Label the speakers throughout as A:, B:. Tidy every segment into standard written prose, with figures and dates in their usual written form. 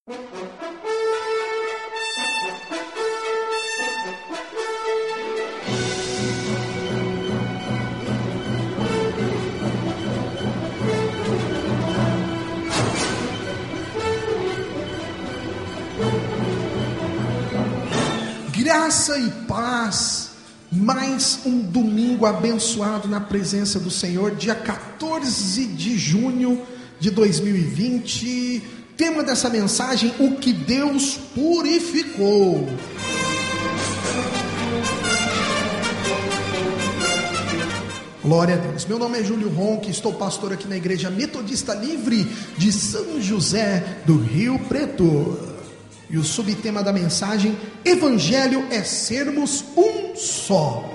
A: Graça e paz, mais um domingo abençoado na presença do Senhor, dia 14 de junho de 2020, tema dessa mensagem, o que Deus purificou. Glória a Deus. Meu nome é Júlio Ronque, estou pastor aqui na Igreja Metodista Livre de São José do Rio Preto. E o subtema da mensagem, Evangelho é sermos um só.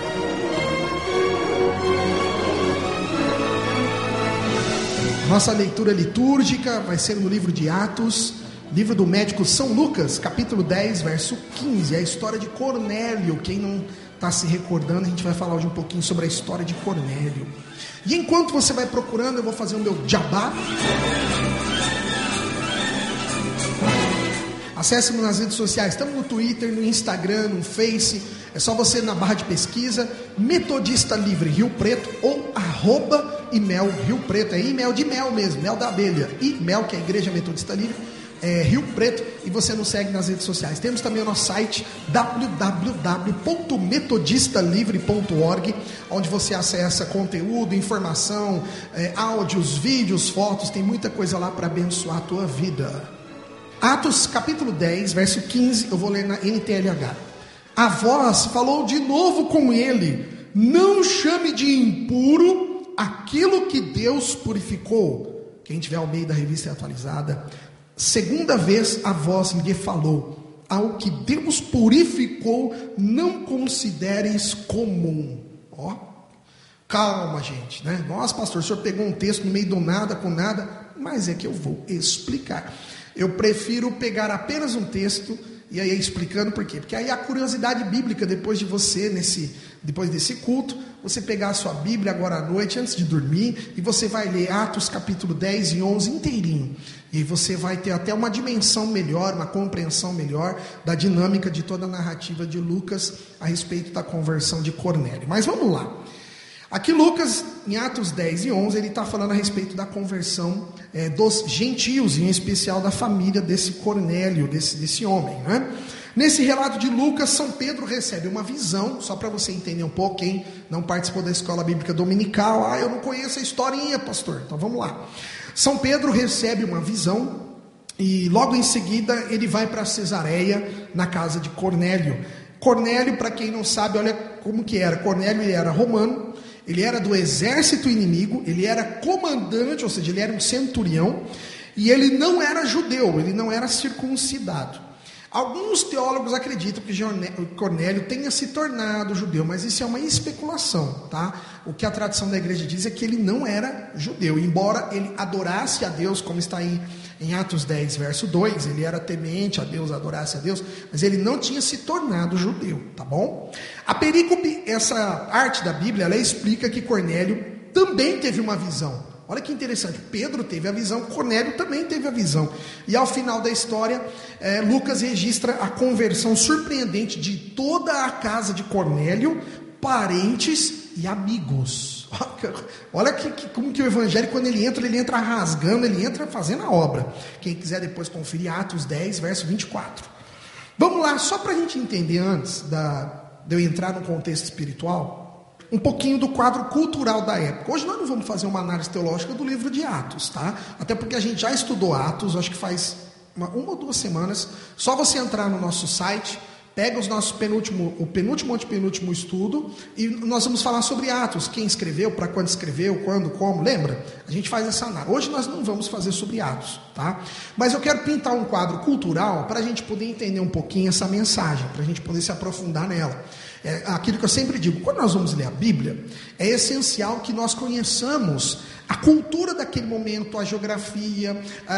A: Nossa leitura litúrgica vai ser no livro de Atos, livro do médico São Lucas, capítulo 10, verso 15, a história de Cornélio. Quem não está se recordando, a gente vai falar hoje um pouquinho sobre a história de Cornélio. E enquanto você vai procurando, eu vou fazer o meu jabá. Acesse-nos nas redes sociais, estamos no Twitter, no Instagram, no Face, é só você na barra de pesquisa, Metodista Livre Rio Preto ou @imel Rio Preto, é e-mail de mel mesmo, mel da abelha, e-mail que é a Igreja Metodista Livre, Rio Preto, e você nos segue nas redes sociais. Temos também o nosso site, www.metodistalivre.org, onde você acessa conteúdo, informação, áudios, vídeos, fotos, tem muita coisa lá para abençoar a tua vida. Atos capítulo 10, verso 15, eu vou ler na NTLH. A voz falou de novo com ele: não chame de impuro aquilo que Deus purificou. Quem tiver ao meio da revista atualizada, segunda vez a voz lhe falou: ao que Deus purificou, não consideres comum. Ó, calma, gente, né? Nossa, pastor, o senhor pegou um texto no meio do nada com nada, mas é que eu vou explicar. Eu prefiro pegar apenas um texto e aí explicando por quê. Porque aí a curiosidade bíblica, depois desse culto, você pegar a sua Bíblia agora à noite, antes de dormir, e você vai ler Atos capítulo 10 e 11 inteirinho. E você vai ter até uma dimensão melhor, uma compreensão melhor da dinâmica de toda a narrativa de Lucas a respeito da conversão de Cornélio. Mas vamos lá. Aqui Lucas, em Atos 10 e 11, ele está falando a respeito da conversão dos gentios, em especial da família desse Cornélio, desse homem, né? Nesse relato de Lucas, São Pedro recebe uma visão, só para você entender um pouco, quem não participou da escola bíblica dominical, eu não conheço a historinha, pastor, então vamos lá. São Pedro recebe uma visão e logo em seguida ele vai para Cesareia, na casa de Cornélio. Cornélio, para quem não sabe, olha como que era. Cornélio, ele era romano, ele era do exército inimigo, ele era comandante, ou seja, ele era um centurião, e ele não era judeu, ele não era circuncidado. Alguns teólogos acreditam que Cornélio tenha se tornado judeu, mas isso é uma especulação, tá? O que a tradição da igreja diz é que ele não era judeu, embora ele adorasse a Deus, como está em Atos 10, verso 2, ele era temente a Deus, adorasse a Deus, mas ele não tinha se tornado judeu, tá bom? A perícope, essa parte da Bíblia, ela explica que Cornélio também teve uma visão. Olha que interessante, Pedro teve a visão, Cornélio também teve a visão. E ao final da história, Lucas registra a conversão surpreendente de toda a casa de Cornélio, parentes e amigos. Olha como que o evangelho, quando ele entra rasgando, ele entra fazendo a obra. Quem quiser depois conferir Atos 10, verso 24. Vamos lá, só para a gente entender antes de eu entrar no contexto espiritual, um pouquinho do quadro cultural da época. Hoje nós não vamos fazer uma análise teológica do livro de Atos, tá? Até porque a gente já estudou Atos, acho que faz uma ou 2 semanas. Só você entrar no nosso site, pega os nossos penúltimo estudo, e nós vamos falar sobre Atos, quem escreveu, para quando escreveu, quando, como, lembra? A gente faz essa análise. Hoje nós não vamos fazer sobre Atos, tá? Mas eu quero pintar um quadro cultural para a gente poder entender um pouquinho essa mensagem, para a gente poder se aprofundar nela. Aquilo que eu sempre digo, quando nós vamos ler a Bíblia, é essencial que nós conheçamos a cultura daquele momento, a geografia,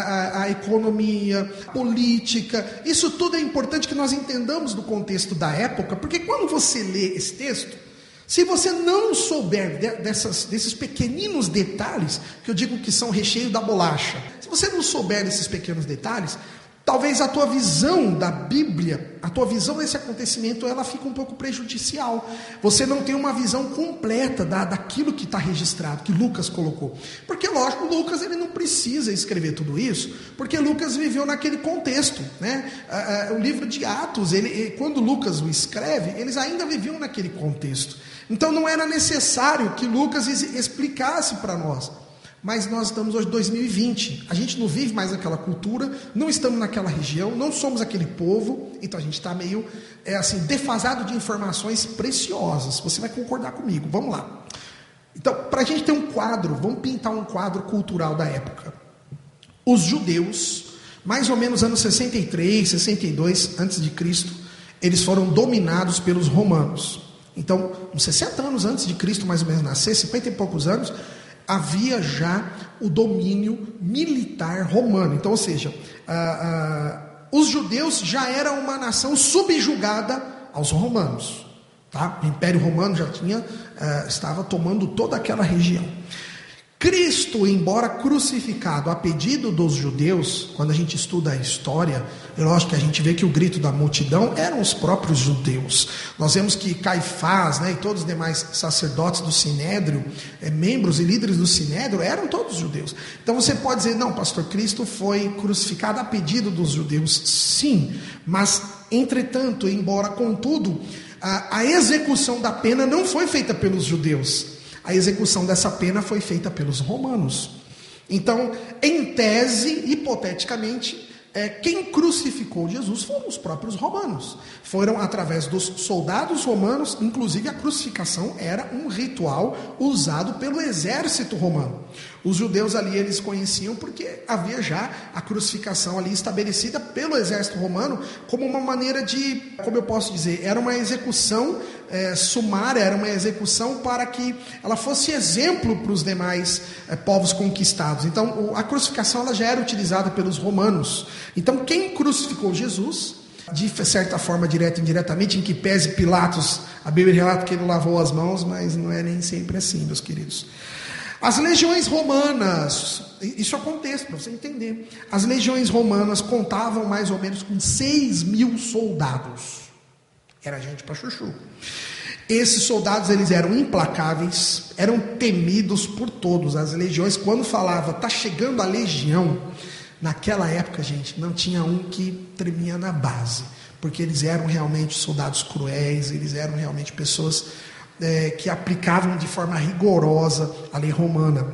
A: a economia, a política. Isso tudo é importante que nós entendamos do contexto da época, porque quando você lê esse texto, se você não souber desses pequeninos detalhes, que eu digo que são recheio da bolacha, se você não souber desses pequenos detalhes, talvez a tua visão da Bíblia, a tua visão desse acontecimento, ela fica um pouco prejudicial. Você não tem uma visão completa daquilo que está registrado, que Lucas colocou. Porque, lógico, Lucas ele não precisa escrever tudo isso, porque Lucas viveu naquele contexto, né? O livro de Atos, quando Lucas o escreve, eles ainda viviam naquele contexto. Então não era necessário que Lucas explicasse para nós. Mas nós estamos hoje em 2020, a gente não vive mais aquela cultura, não estamos naquela região, não somos aquele povo, então a gente está meio defasado de informações preciosas. Você vai concordar comigo, vamos lá. Então, para a gente ter um quadro, vamos pintar um quadro cultural da época. Os judeus, mais ou menos anos 63, 62 a.C., eles foram dominados pelos romanos. Então, uns 60 anos antes de Cristo mais ou menos nascer, 50 e poucos anos, havia já o domínio militar romano. Então, ou seja, os judeus já eram uma nação subjugada aos romanos. Tá? O Império Romano já estava tomando toda aquela região. Cristo, embora crucificado a pedido dos judeus, quando a gente estuda a história, é lógico que a gente vê que o grito da multidão eram os próprios judeus. Nós vemos que Caifás, né, e todos os demais sacerdotes do Sinédrio, membros e líderes do Sinédrio, eram todos judeus. Então você pode dizer, não, pastor, Cristo foi crucificado a pedido dos judeus. Sim, mas entretanto, embora contudo, a execução da pena não foi feita pelos judeus. A execução dessa pena foi feita pelos romanos. Então, em tese, hipoteticamente, quem crucificou Jesus foram os próprios romanos. Foram através dos soldados romanos, inclusive a crucificação era um ritual usado pelo exército romano. Os judeus ali, eles conheciam porque havia já a crucificação ali estabelecida pelo exército romano como uma maneira de, como eu posso dizer, era uma execução sumária, era uma execução para que ela fosse exemplo para os demais povos conquistados. Então, a crucificação ela já era utilizada pelos romanos. Então, quem crucificou Jesus, de certa forma, direta e indiretamente, em que pese Pilatos, a Bíblia relata que ele lavou as mãos, mas não é nem sempre assim, meus queridos. As legiões romanas, isso é o contexto para você entender. As legiões romanas contavam mais ou menos com 6.000 soldados. Era gente para chuchu. Esses soldados, eles eram implacáveis, eram temidos por todos. As legiões, quando falava, está chegando a legião, naquela época, gente, não tinha um que tremia na base, porque eles eram realmente soldados cruéis, eles eram realmente pessoas que aplicavam de forma rigorosa a lei romana.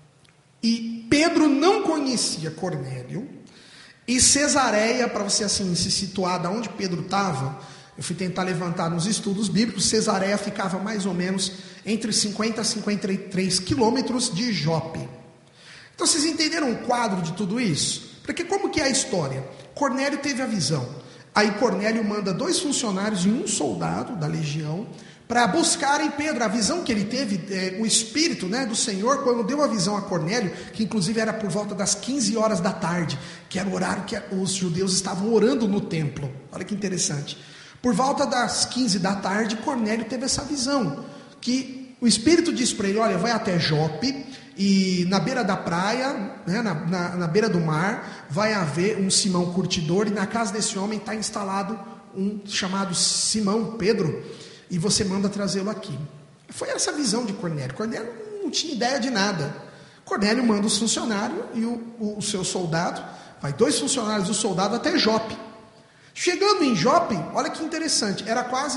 A: E Pedro não conhecia Cornélio, e Cesareia, para você assim se situar de onde Pedro estava, eu fui tentar levantar nos estudos bíblicos, Cesareia ficava mais ou menos entre 50 a 53 quilômetros de Jope. Então vocês entenderam o quadro de tudo isso? Porque como que é a história? Cornélio teve a visão. Aí Cornélio manda 2 funcionários e um soldado da legião para buscarem Pedro. A visão que ele teve, o Espírito, né, do Senhor, quando deu a visão a Cornélio, que inclusive era por volta das 15 horas da tarde, que era o horário que os judeus estavam orando no templo. Olha que interessante. Por volta das 15 da tarde, Cornélio teve essa visão, que o Espírito disse para ele, olha, vai até Jope, e na beira da praia, né, na beira do mar, vai haver um Simão curtidor, e na casa desse homem está instalado um chamado Simão Pedro, e você manda trazê-lo aqui. Foi essa a visão de Cornélio. Cornélio não tinha ideia de nada. Cornélio manda os funcionários e o seu soldado, vai 2 funcionários do soldado até Jope. Chegando em Jope, olha que interessante, era quase,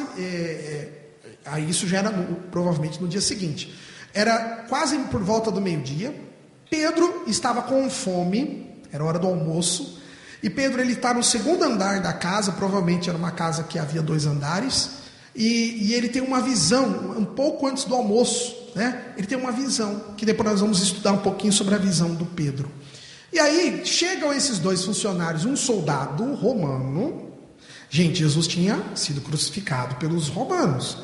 A: aí isso já era provavelmente no dia seguinte, era quase por volta do meio-dia. Pedro estava com fome, era hora do almoço, e Pedro ele está no 2º andar da casa, provavelmente era uma casa que havia 2 andares, e ele tem uma visão, um pouco antes do almoço, né? Ele tem uma visão, que depois nós vamos estudar um pouquinho sobre a visão do Pedro. E aí chegam esses 2 funcionários, um soldado romano. Gente, Jesus tinha sido crucificado pelos romanos.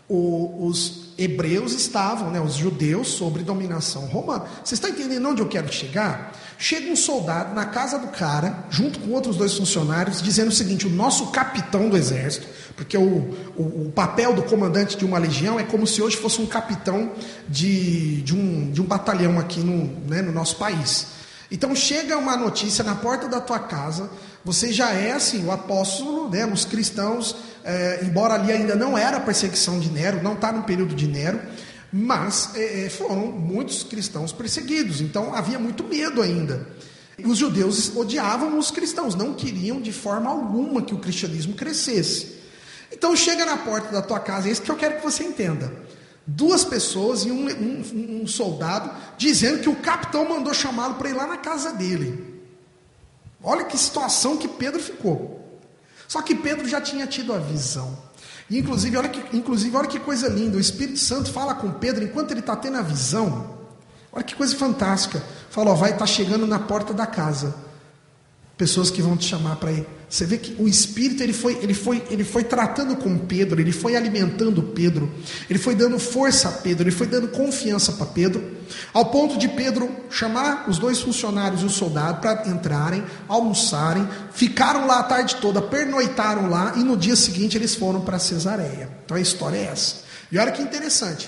A: Os hebreus estavam, né, os judeus, sob dominação romana. Vocês estão entendendo onde eu quero chegar? Chega um soldado na casa do cara, junto com outros 2 funcionários, dizendo o seguinte: o nosso capitão do exército, porque o papel do comandante de uma legião é como se hoje fosse um capitão de um batalhão aqui no nosso país. Então chega uma notícia na porta da tua casa você já é assim, o apóstolo, né, os cristãos, embora ali ainda não era a perseguição de Nero, não está no período de Nero, mas foram muitos cristãos perseguidos, então havia muito medo ainda. Os judeus odiavam os cristãos, não queriam de forma alguma que o cristianismo crescesse. Então chega na porta da tua casa, é isso que eu quero que você entenda. 2 pessoas e um soldado dizendo que o capitão mandou chamá-lo para ir lá na casa dele. Olha que situação que Pedro ficou. Só que Pedro já tinha tido a visão. E inclusive, olha que coisa linda. O Espírito Santo fala com Pedro enquanto ele está tendo a visão. Olha que coisa fantástica. Fala, vai estar chegando na porta da casa. Pessoas que vão te chamar para ir. Você vê que o Espírito ele foi tratando com Pedro, ele foi alimentando Pedro, ele foi dando força a Pedro, ele foi dando confiança para Pedro, ao ponto de Pedro chamar os 2 funcionários e o soldado para entrarem, almoçarem, ficaram lá a tarde toda, pernoitaram lá e no dia seguinte eles foram para Cesareia. Então a história é essa. E olha que interessante,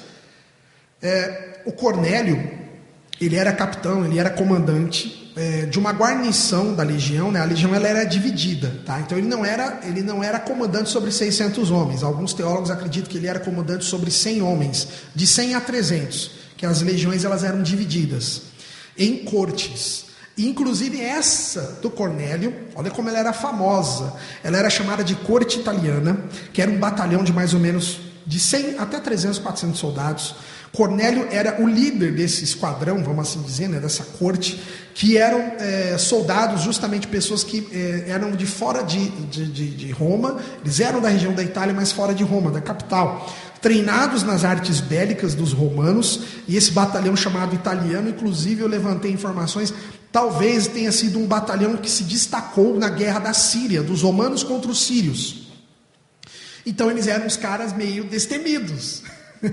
A: o Cornélio, ele era capitão, ele era comandante de uma guarnição da legião, né? A legião ela era dividida, tá? Então ele não era comandante sobre 600 homens. Alguns teólogos acreditam que ele era comandante sobre 100 homens, de 100 a 300, que as legiões elas eram divididas em cortes. E, inclusive essa do Cornélio, olha como ela era famosa. Ela era chamada de corte italiana, que era um batalhão de mais ou menos de 100 até 300, 400 soldados. Cornélio era o líder desse esquadrão, vamos assim dizer, né, dessa corte, que eram soldados, justamente pessoas que eram de fora de Roma, eles eram da região da Itália, mas fora de Roma, da capital, treinados nas artes bélicas dos romanos, e esse batalhão chamado italiano, inclusive eu levantei informações, talvez tenha sido um batalhão que se destacou na guerra da Síria, dos romanos contra os sírios. Então eles eram uns caras meio destemidos.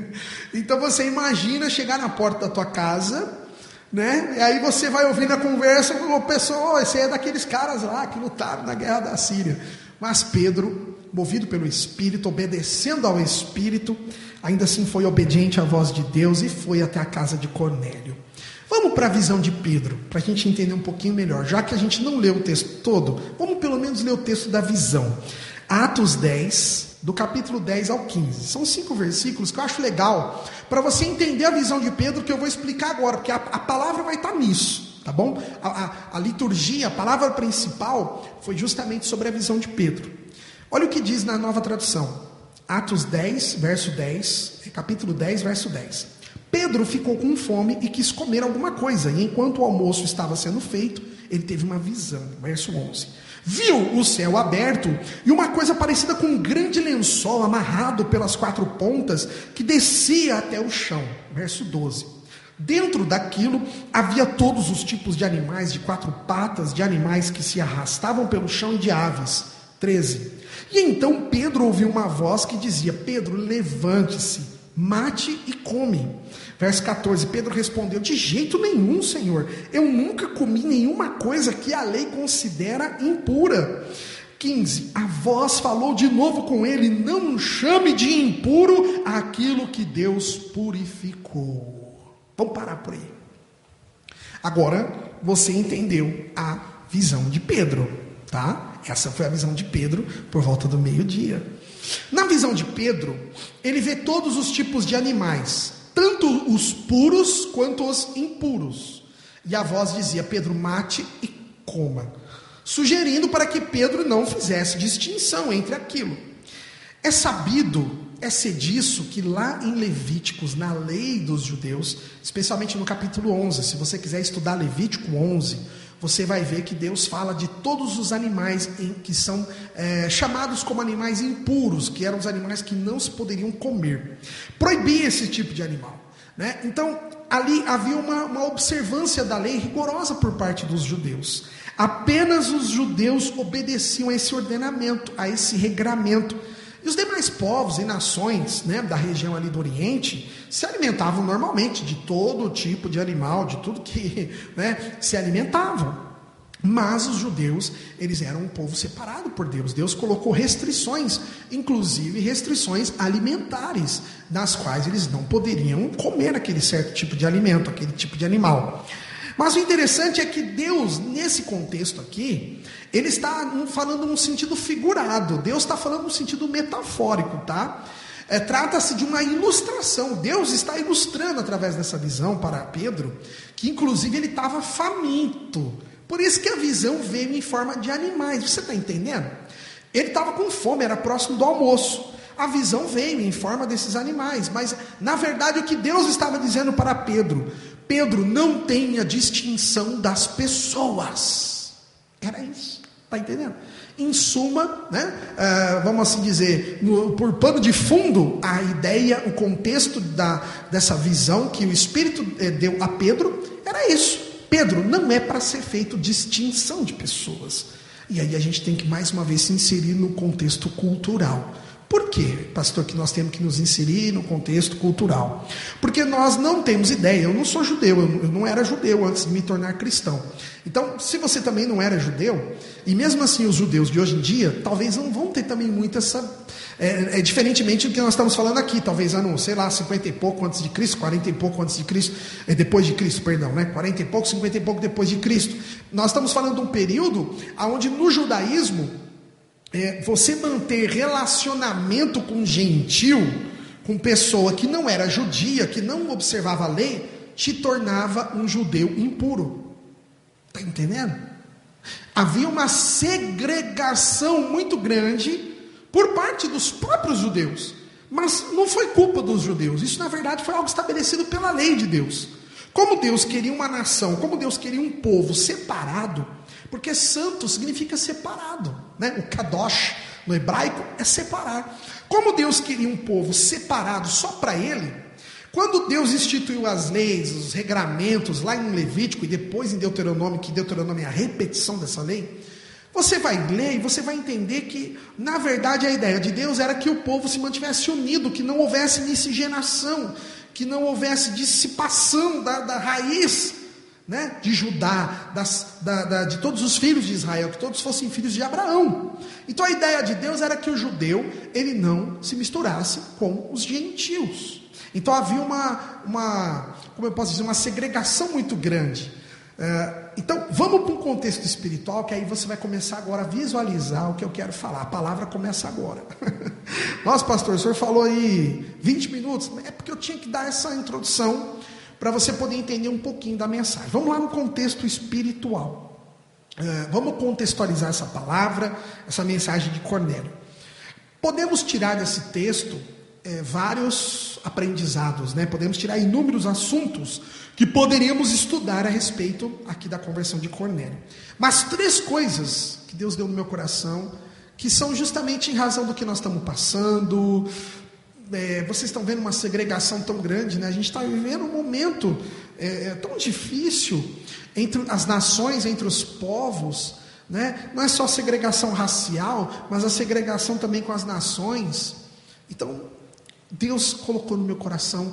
A: Então você imagina chegar na porta da tua casa, né? E aí você vai ouvindo a conversa com uma pessoa, esse é daqueles caras lá que lutaram na guerra da Síria. Mas Pedro, movido pelo Espírito, obedecendo ao Espírito, ainda assim foi obediente à voz de Deus e foi até a casa de Cornélio. Vamos para a visão de Pedro, para a gente entender um pouquinho melhor. Já que a gente não leu o texto todo, vamos pelo menos ler o texto da visão. Atos 10, do capítulo 10 ao 15. São 5 versículos que eu acho legal para você entender a visão de Pedro, que eu vou explicar agora, porque a palavra vai estar nisso, tá bom? A liturgia, a palavra principal foi justamente sobre a visão de Pedro. Olha o que diz na Nova Tradução. Atos 10, verso 10, capítulo 10, verso 10. Pedro ficou com fome e quis comer alguma coisa, e enquanto o almoço estava sendo feito, ele teve uma visão. Verso 11. Viu o céu aberto e uma coisa parecida com um grande lençol amarrado pelas 4 pontas que descia até o chão. Verso 12. Dentro daquilo havia todos os tipos de animais de 4 patas, de animais que se arrastavam pelo chão e de aves. 13. E então Pedro ouviu uma voz que dizia: Pedro, levante-se, mate e come. Verso 14, Pedro respondeu: de jeito nenhum, Senhor, eu nunca comi nenhuma coisa que a lei considera impura. 15, a voz falou de novo com ele: não chame de impuro aquilo que Deus purificou. Vamos parar por aí. Agora você entendeu a visão de Pedro, tá? Essa foi a visão de Pedro por volta do meio-dia. Na visão de Pedro, ele vê todos os tipos de animais, tanto os puros quanto os impuros. E a voz dizia: Pedro, mate e coma, sugerindo para que Pedro não fizesse distinção entre aquilo. É sabido, é sediço que lá em Levíticos, na lei dos judeus, especialmente no capítulo 11, se você quiser estudar Levítico 11, você vai ver que Deus fala de todos os animais que são chamados como animais impuros, que eram os animais que não se poderiam comer. Proibia esse tipo de animal, né? Então, ali havia uma observância da lei rigorosa por parte dos judeus. Apenas os judeus obedeciam a esse ordenamento, a esse regramento. E os demais povos e nações, né, da região ali do Oriente se alimentavam normalmente de todo tipo de animal, de tudo que, né, se alimentavam. Mas os judeus, eles eram um povo separado por Deus. Deus colocou restrições, inclusive restrições alimentares, das quais eles não poderiam comer aquele certo tipo de alimento, aquele tipo de animal. Mas o interessante é que Deus, nesse contexto aqui, ele está falando num sentido figurado. Deus está falando num sentido metafórico, tá? Trata-se de uma ilustração. Deus está ilustrando através dessa visão para Pedro, que inclusive ele estava faminto. Por isso que a visão veio em forma de animais. Você está entendendo? Ele estava com fome, era próximo do almoço. A visão veio em forma desses animais. Mas, na verdade, o que Deus estava dizendo para Pedro: Pedro, não tenha distinção das pessoas. Era isso. Está entendendo? Em suma, né, vamos assim dizer, por pano de fundo, a ideia, o contexto dessa visão que o Espírito deu a Pedro era isso. Pedro, não é para ser feito distinção de pessoas. E aí a gente tem que mais uma vez se inserir no contexto cultural. Por quê, pastor, que nós temos que nos inserir no contexto cultural? Porque nós não temos ideia. Eu não sou judeu, eu não era judeu antes de me tornar cristão. Então, se você também não era judeu, e mesmo assim os judeus de hoje em dia, talvez não vão ter também muito essa... diferentemente do que nós estamos falando aqui, talvez ano, 50 e pouco antes de Cristo, 40 e pouco antes de Cristo, depois de Cristo, perdão, né? 40 e pouco, 50 e pouco depois de Cristo. Nós estamos falando de um período onde no judaísmo, você manter relacionamento com gentil, com pessoa que não era judia, que não observava a lei, te tornava um judeu impuro. Está entendendo? Havia uma segregação muito grande por parte dos próprios judeus. Mas não foi culpa dos judeus. Isso, na verdade, foi algo estabelecido pela lei de Deus. Como Deus queria uma nação, como Deus queria um povo separado, porque santo significa separado, né? O kadosh no hebraico é separar. Como Deus queria um povo separado só para ele, quando Deus instituiu as leis, os regramentos lá em Levítico e depois em Deuteronômio, que Deuteronômio é a repetição dessa lei, você vai ler e você vai entender que, na verdade, a ideia de Deus era que o povo se mantivesse unido, que não houvesse miscigenação, que não houvesse dissipação da raiz, né, de Judá, de todos os filhos de Israel, que todos fossem filhos de Abraão. Então a ideia de Deus era que o judeu, ele não se misturasse com os gentios. Então havia como eu posso dizer, uma segregação muito grande. Então vamos para um contexto espiritual, que aí você vai começar agora a visualizar o que eu quero falar. A palavra começa agora. Nossa, pastor, o senhor falou aí 20 minutos. É porque eu tinha que dar essa introdução para você poder entender um pouquinho da mensagem. Vamos lá no contexto espiritual. Vamos contextualizar essa palavra, essa mensagem de Cornélio. Podemos tirar desse texto vários aprendizados, né? Podemos tirar inúmeros assuntos que poderíamos estudar a respeito aqui da conversão de Cornélio. Mas 3 coisas que Deus deu no meu coração, que são justamente em razão do que nós estamos passando. Vocês estão vendo uma segregação tão grande, né? A gente está vivendo um momento tão difícil entre as nações, entre os povos, né? Não é só segregação racial, mas a segregação também com as nações. Então, Deus colocou no meu coração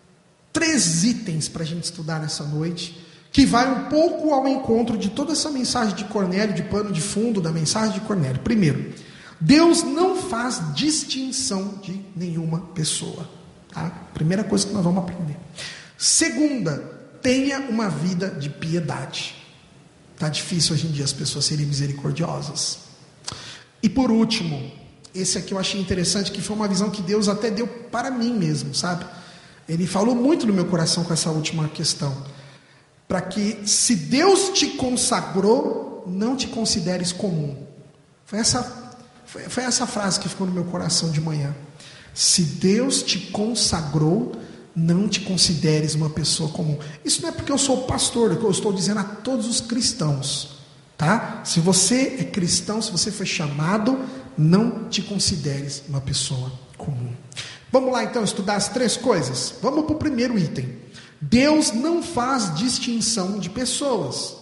A: 3 itens para a gente estudar nessa noite, que vai um pouco ao encontro de toda essa mensagem de Cornélio, de pano de fundo da mensagem de Cornélio. Primeiro, Deus não faz distinção de nenhuma pessoa. Tá? Primeira coisa que nós vamos aprender. Segunda, tenha uma vida de piedade. Está difícil hoje em dia as pessoas serem misericordiosas. E por último, esse aqui eu achei interessante, que foi uma visão que Deus até deu para mim mesmo, sabe? Ele falou muito no meu coração com essa última questão. Para que, se Deus te consagrou, não te consideres comum. Foi essa frase que ficou no meu coração de manhã. Se Deus te consagrou, não te consideres uma pessoa comum. Isso não é porque eu sou pastor, eu estou dizendo a todos os cristãos, tá? Se você é cristão, se você foi chamado, não te consideres uma pessoa comum. Vamos lá então estudar as 3 coisas. Vamos para o primeiro item. Deus não faz distinção de pessoas.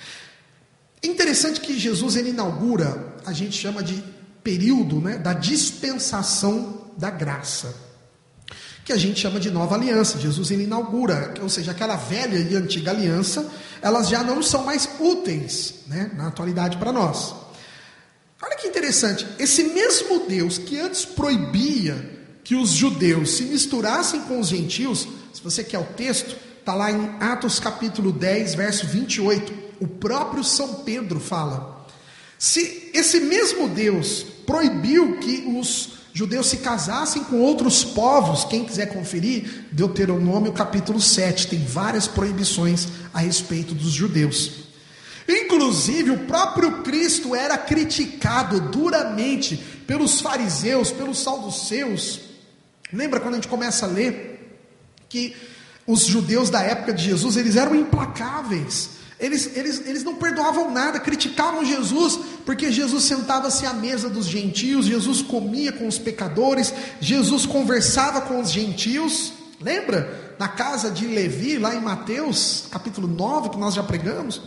A: É interessante que Jesus ele inaugura, a gente chama de período, né, da dispensação da graça, que a gente chama de nova aliança. Jesus ele inaugura, ou seja, aquela velha e antiga aliança, elas já não são mais úteis, né, na atualidade para nós. Olha que interessante, esse mesmo Deus que antes proibia que os judeus se misturassem com os gentios, se você quer o texto, está lá em Atos capítulo 10, verso 28. O próprio São Pedro fala: se esse mesmo Deus proibiu que os judeus se casassem com outros povos, quem quiser conferir, Deuteronômio capítulo 7, tem várias proibições a respeito dos judeus. Inclusive, o próprio Cristo era criticado duramente pelos fariseus, pelos saduceus. Lembra quando a gente começa a ler que os judeus da época de Jesus, eles eram implacáveis. Eles não perdoavam nada, criticavam Jesus, porque Jesus sentava-se à mesa dos gentios, Jesus comia com os pecadores, Jesus conversava com os gentios. Lembra? Na casa de Levi, lá em Mateus, capítulo 9, que nós já pregamos.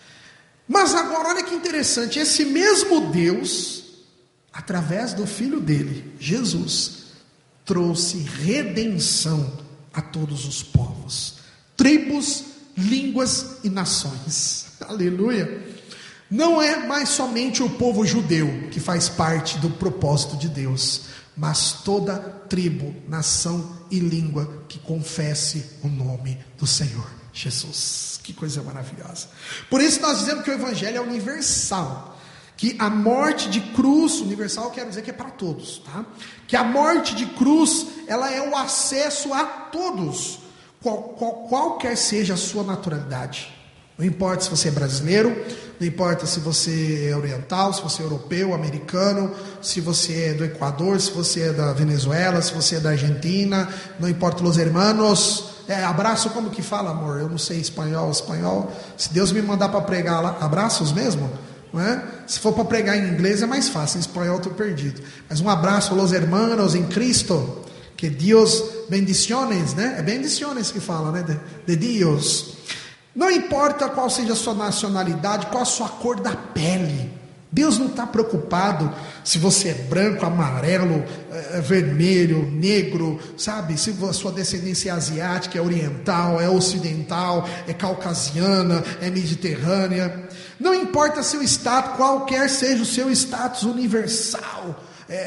A: Mas agora, olha que interessante, esse mesmo Deus, através do Filho dele, Jesus, trouxe redenção a todos os povos, tribos, línguas e nações. Aleluia. Não é mais somente o povo judeu que faz parte do propósito de Deus, mas toda tribo, nação e língua que confesse o nome do Senhor Jesus. Que coisa maravilhosa. Por isso nós dizemos que o evangelho é universal, que a morte de cruz, universal quero dizer que é para todos, tá? Que a morte de cruz, ela é o acesso a todos, qualquer seja a sua naturalidade. Não importa se você é brasileiro, não importa se você é oriental, se você é europeu, americano, se você é do Equador, se você é da Venezuela, se você é da Argentina, não importa os hermanos. Abraço, como que fala, amor? Eu não sei espanhol. Se Deus me mandar para pregar lá, abraços mesmo? Não é? Se for para pregar em inglês é mais fácil, em espanhol eu estou perdido. Mas um abraço aos hermanos em Cristo. Que Deus bendiciones, né? É bendiciones que fala, né? De Deus. Não importa qual seja a sua nacionalidade, qual a sua cor da pele. Deus não está preocupado se você é branco, amarelo, vermelho, negro, sabe? Se a sua descendência é asiática, é oriental, é ocidental, é caucasiana, é mediterrânea. Não importa seu status, qualquer seja o seu status universal.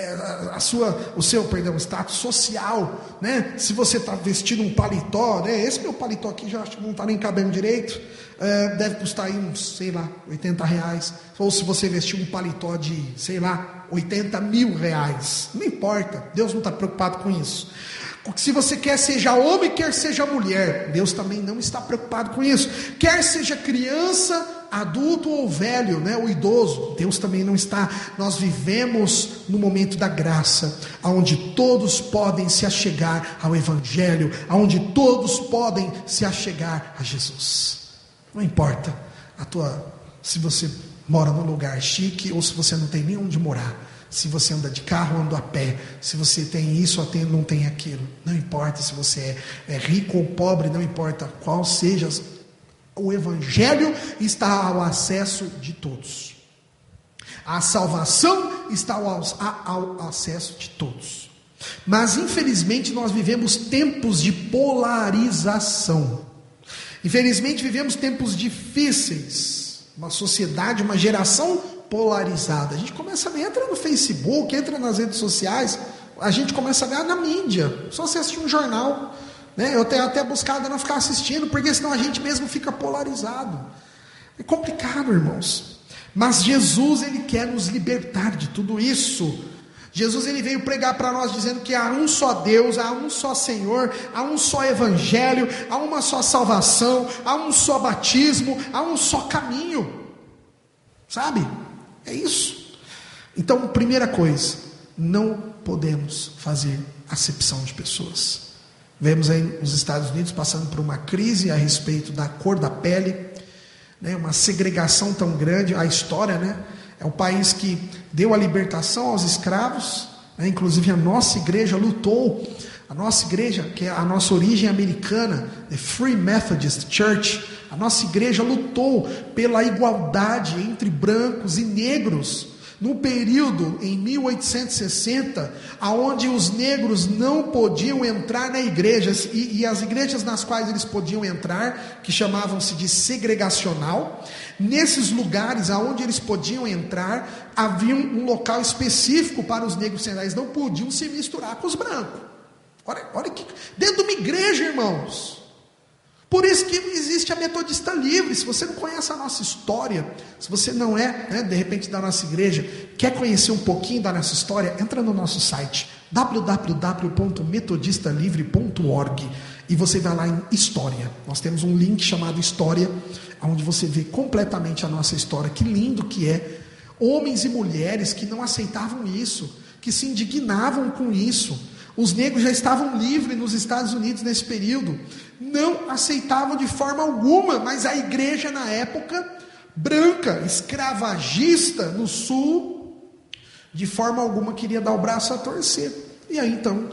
A: O seu status social, né? Se você está vestindo um paletó, né? Esse meu paletó aqui já acho que não está nem cabendo direito, deve custar aí uns, sei lá, R$80, ou se você vestir um paletó de, sei lá, R$80 mil, não importa, Deus não está preocupado com isso. Se você quer seja homem, quer seja mulher, Deus também não está preocupado com isso. Quer seja criança, adulto ou velho, né, ou idoso, Deus também não está. Nós vivemos no momento da graça, onde todos podem se achegar ao Evangelho, onde todos podem se achegar a Jesus. Não importa se você mora num lugar chique ou se você não tem nem onde morar. Se você anda de carro ou anda a pé, se você tem isso ou não tem aquilo, não importa se você é rico ou pobre, não importa qual seja, o Evangelho está ao acesso de todos, a salvação está ao acesso de todos. Mas infelizmente nós vivemos tempos de polarização, infelizmente vivemos tempos difíceis, uma sociedade, uma geração polarizada. A gente entra no Facebook, entra nas redes sociais, a gente começa a ver na mídia, só você assistir um jornal, né? Eu tenho até buscado não ficar assistindo, porque senão a gente mesmo fica polarizado. É complicado, irmãos. Mas Jesus, ele quer nos libertar de tudo isso. Jesus, ele veio pregar para nós dizendo que há um só Deus, há um só Senhor, há um só Evangelho, há uma só salvação, há um só batismo, há um só caminho. Sabe? É isso. Então, primeira coisa, não podemos fazer acepção de pessoas. Vemos aí os Estados Unidos passando por uma crise a respeito da cor da pele, né? Uma segregação tão grande. A história, né? É um país que deu a libertação aos escravos, né? Inclusive a nossa igreja lutou. A nossa igreja, que é a nossa origem americana, the Free Methodist Church, a nossa igreja lutou pela igualdade entre brancos e negros, no período em 1860, aonde os negros não podiam entrar na igreja, e as igrejas nas quais eles podiam entrar, que chamavam-se de segregacional, nesses lugares aonde eles podiam entrar, havia um local específico para os negros sentar, eles não podiam se misturar com os brancos. Olha que dentro de uma igreja, irmãos. Por isso que existe a Metodista Livre. Se você não conhece a nossa história, se você não é, de repente, da nossa igreja, quer conhecer um pouquinho da nossa história, entra no nosso site, www.metodistalivre.org, e você vai lá em História. Nós temos um link chamado História, onde você vê completamente a nossa história. Que lindo que é. Homens e mulheres que não aceitavam isso, que se indignavam com isso. Os negros já estavam livres nos Estados Unidos nesse período, não aceitavam de forma alguma, mas a igreja na época, branca, escravagista no sul, de forma alguma queria dar o braço a torcer. E aí então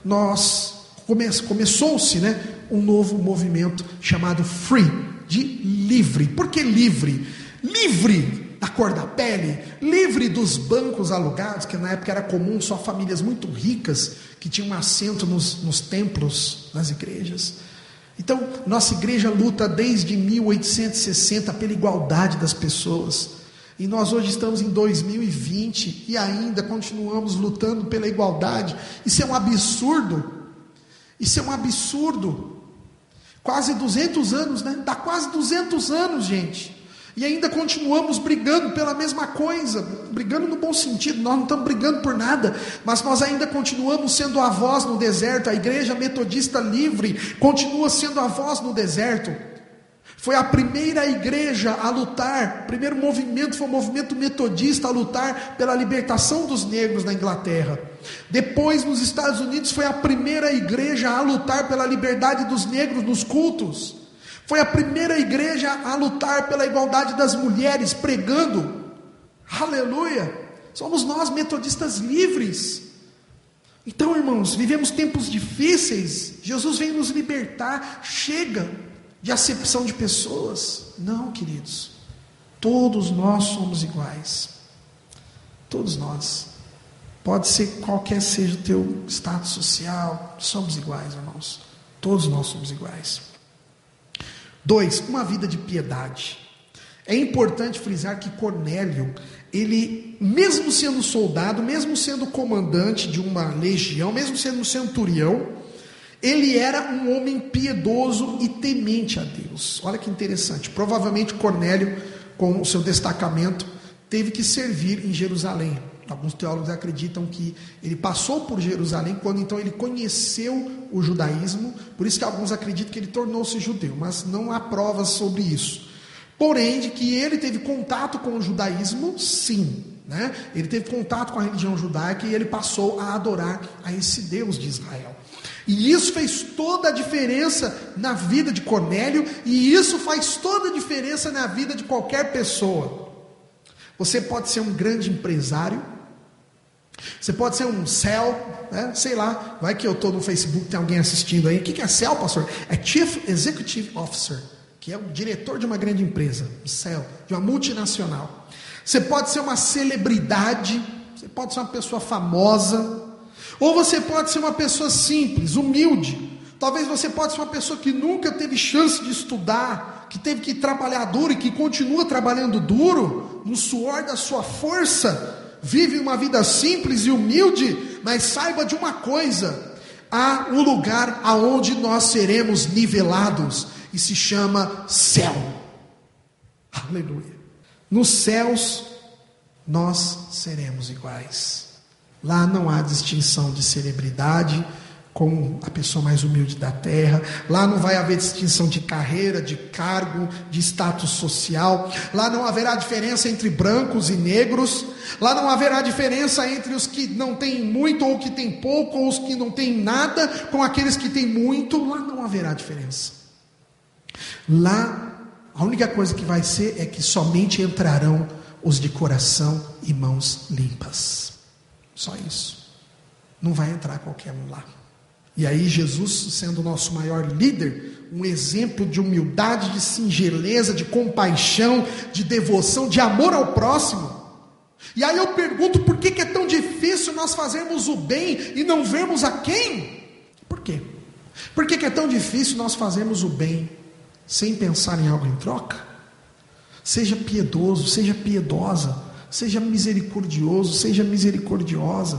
A: começou-se, um novo movimento chamado Free, de livre. Por que livre? Livre da cor da pele, livre dos bancos alugados, que na época era comum só famílias muito ricas que tinham assento nos templos, nas igrejas. Então, nossa igreja luta desde 1860 pela igualdade das pessoas. E nós hoje estamos em 2020 e ainda continuamos lutando pela igualdade. Isso é um absurdo. Isso é um absurdo. Quase 200 anos, Dá quase 200 anos, gente. E ainda continuamos brigando pela mesma coisa, brigando no bom sentido, nós não estamos brigando por nada, mas nós ainda continuamos sendo a voz no deserto. A Igreja Metodista Livre continua sendo a voz no deserto. Foi a primeira igreja a lutar, o primeiro movimento foi o movimento metodista a lutar pela libertação dos negros na Inglaterra. Depois, nos Estados Unidos, foi a primeira igreja a lutar pela liberdade dos negros nos cultos. Foi a primeira igreja a lutar pela igualdade das mulheres, pregando. Aleluia! Somos nós, metodistas livres. Então, irmãos, vivemos tempos difíceis. Jesus vem nos libertar. Chega de acepção de pessoas. Não, queridos. Todos nós somos iguais. Todos nós. Pode ser qualquer seja o teu status social. Somos iguais, irmãos. Todos nós somos iguais. 2, uma vida de piedade. É importante frisar que Cornélio, ele, mesmo sendo soldado, mesmo sendo comandante de uma legião, mesmo sendo um centurião, ele era um homem piedoso e temente a Deus. Olha que interessante. Provavelmente Cornélio, com o seu destacamento, teve que servir em Jerusalém. Alguns teólogos acreditam que ele passou por Jerusalém quando então ele conheceu o judaísmo, por isso que alguns acreditam que ele tornou-se judeu, mas não há provas sobre isso. Porém, de que ele teve contato com o judaísmo, sim, ele teve contato com a religião judaica e ele passou a adorar a esse Deus de Israel. E isso fez toda a diferença na vida de Cornélio, e isso faz toda a diferença na vida de qualquer pessoa. Você pode ser um grande empresário, você pode ser um CEO, sei lá, vai que eu estou no Facebook, tem alguém assistindo aí. O que é CEO, pastor? É Chief Executive Officer, que é o diretor de uma grande empresa, um CEO, de uma multinacional. Você pode ser uma celebridade, você pode ser uma pessoa famosa, ou você pode ser uma pessoa simples, humilde. Talvez você pode ser uma pessoa que nunca teve chance de estudar, que teve que trabalhar duro e que continua trabalhando duro, no suor da sua força, vive uma vida simples e humilde, mas saiba de uma coisa: há um lugar aonde nós seremos nivelados, e se chama céu. Aleluia. Nos céus nós seremos iguais. Lá não há distinção de celebridade com a pessoa mais humilde da terra. Lá não vai haver distinção de carreira, de cargo, de status social. Lá não haverá diferença entre brancos e negros. Lá não haverá diferença entre os que não têm muito ou que têm pouco, ou os que não têm nada, com aqueles que têm muito. Lá não haverá diferença. Lá, a única coisa que vai ser é que somente entrarão os de coração e mãos limpas. Só isso. Não vai entrar qualquer um lá. E aí Jesus, sendo o nosso maior líder, um exemplo de humildade, de singeleza, de compaixão, de devoção, de amor ao próximo. E aí eu pergunto, por que é tão difícil nós fazermos o bem e não vermos a quem? Por quê? Por que é tão difícil nós fazermos o bem sem pensar em algo em troca? Seja piedoso, seja piedosa, seja misericordioso, seja misericordiosa.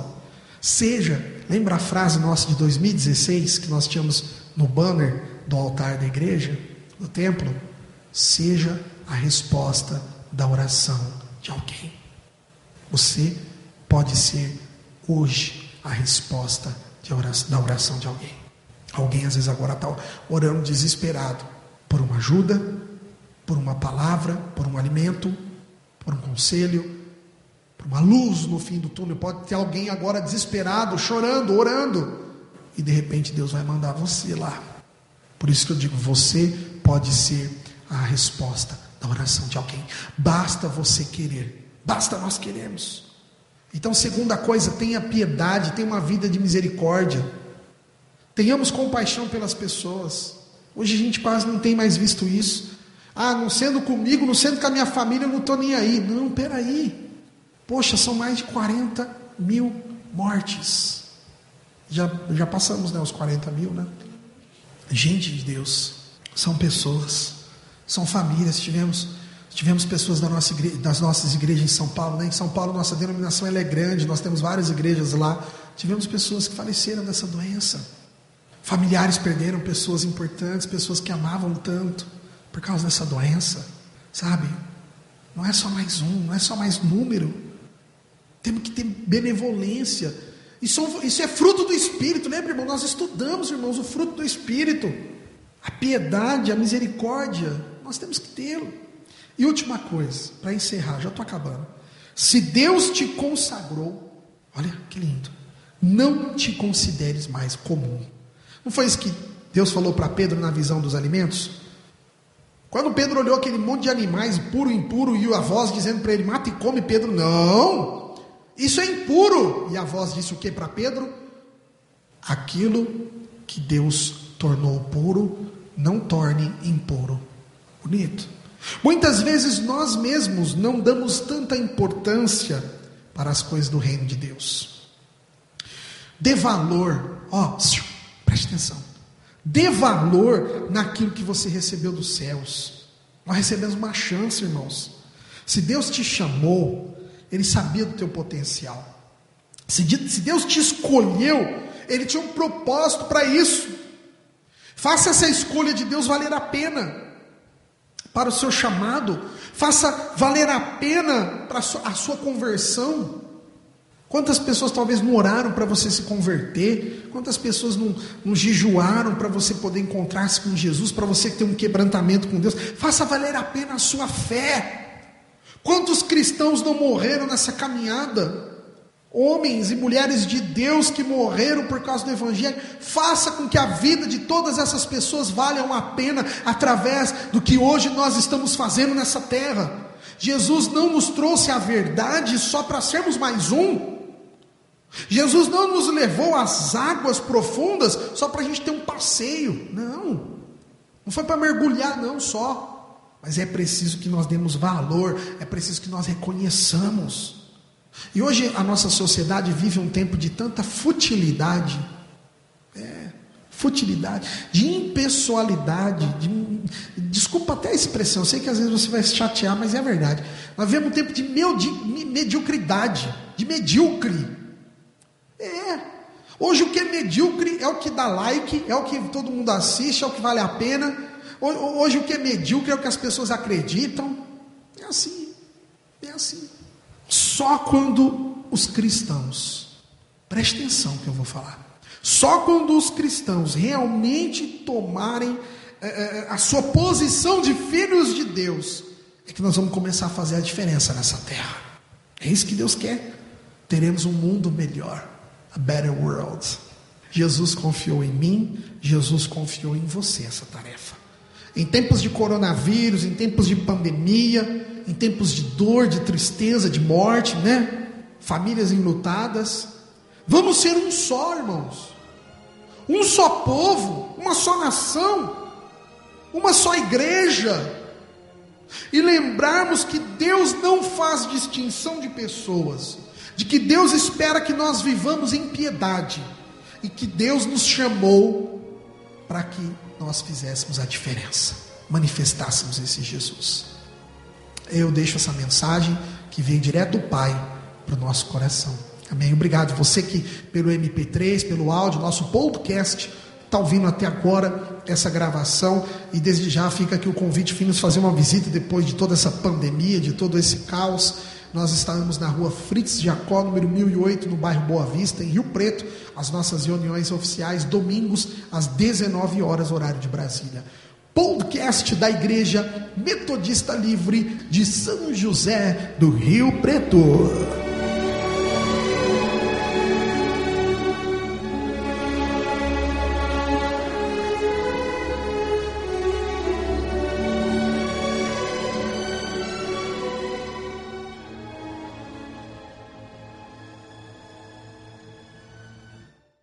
A: Lembra a frase nossa de 2016, que nós tínhamos no banner do altar da igreja? no templo, seja a resposta da oração de alguém. Você pode ser hoje a resposta da oração de alguém. Alguém às vezes agora está orando desesperado por uma ajuda, por uma palavra, por um alimento, por um conselho, por uma luz no fim do túnel. Pode ter alguém agora desesperado, chorando, orando, e de repente Deus vai mandar você lá. Por isso que eu digo, você pode ser a resposta da oração de alguém. Basta você querer, basta nós queremos. Então, segunda coisa, tenha piedade, tenha uma vida de misericórdia. Tenhamos compaixão pelas pessoas. Hoje a gente quase não tem mais visto isso. Não sendo comigo, não sendo com a minha família, eu não estou nem aí. Não, peraí. Poxa, são mais de 40 mil mortes. Já passamos, né, os 40 mil, né? Gente de Deus, são pessoas, são famílias. Tivemos pessoas das nossas igrejas em São Paulo, né? Em São Paulo, nossa denominação ela é grande, nós temos várias igrejas lá. Tivemos pessoas que faleceram dessa doença. Familiares perderam pessoas importantes, pessoas que amavam tanto, por causa dessa doença, sabe? Não é só mais um, não é só mais número. Temos que ter benevolência. Isso é fruto do Espírito, lembra, irmão? Nós estudamos, irmãos, o fruto do Espírito. A piedade, a misericórdia, nós temos que tê-lo. E última coisa, para encerrar, já estou acabando. Se Deus te consagrou, olha que lindo, não te consideres mais comum. Não foi isso que Deus falou para Pedro na visão dos alimentos? Quando Pedro olhou aquele monte de animais, puro e impuro, e a voz dizendo para ele, mata e come, Pedro, não, isso é impuro. E a voz disse o que para Pedro? Aquilo que Deus tornou puro, não torne impuro. Bonito. Muitas vezes nós mesmos não damos tanta importância para as coisas do reino de Deus. Dê valor, preste atenção, dê valor naquilo que você recebeu dos céus. Nós recebemos uma chance, irmãos. Se Deus te chamou, Ele sabia do teu potencial. Se Deus te escolheu, Ele tinha um propósito para isso. Faça essa escolha de Deus valer a pena para o seu chamado. Faça valer a pena para a sua conversão. Quantas pessoas talvez não oraram para você se converter? Quantas pessoas não jejuaram para você poder encontrar-se com Jesus, para você ter um quebrantamento com Deus? Faça valer a pena a sua fé. Quantos cristãos não morreram nessa caminhada? Homens e mulheres de Deus que morreram por causa do Evangelho. Faça com que a vida de todas essas pessoas valham a pena através do que hoje nós estamos fazendo nessa terra. Jesus não nos trouxe a verdade só para sermos mais um. Jesus não nos levou às águas profundas só para a gente ter um passeio. Não foi para mergulhar não só. Mas é preciso que nós demos valor, é preciso que nós reconheçamos. E hoje a nossa sociedade vive um tempo de tanta futilidade, de impessoalidade, desculpa até a expressão, eu sei que às vezes você vai se chatear, mas é verdade. Nós vivemos um tempo de mediocridade, de medíocre. Hoje o que é medíocre é o que dá like, é o que todo mundo assiste, é o que vale a pena. Hoje o que é medíocre é o que as pessoas acreditam. É assim. Só quando os cristãos, preste atenção que eu vou falar, só quando os cristãos realmente tomarem a sua posição de filhos de Deus, é que nós vamos começar a fazer a diferença nessa terra. É isso que Deus quer. Teremos um mundo melhor, a better world. Jesus confiou em mim, Jesus confiou em você essa tarefa. Em tempos de coronavírus, em tempos de pandemia, em tempos de dor, de tristeza, de morte, né? Famílias enlutadas. Vamos ser um só, irmãos. Um só povo, uma só nação, uma só igreja. E lembrarmos que Deus não faz distinção de pessoas, de que Deus espera que nós vivamos em piedade, e que Deus nos chamou para que nós fizéssemos a diferença, manifestássemos esse Jesus. Eu deixo essa mensagem que vem direto do Pai para o nosso coração. Amém. Obrigado. Você que pelo MP3, pelo áudio, nosso podcast, está está ouvindo até agora essa gravação, e desde já fica aqui o convite para nos fazer uma visita depois de toda essa pandemia, de todo esse caos. Nós estamos na rua Fritz Jacó, número 1008, no bairro Boa Vista, em Rio Preto. As nossas reuniões oficiais, domingos, às 19 horas, horário de Brasília. Podcast da Igreja Metodista Livre de São José do Rio Preto.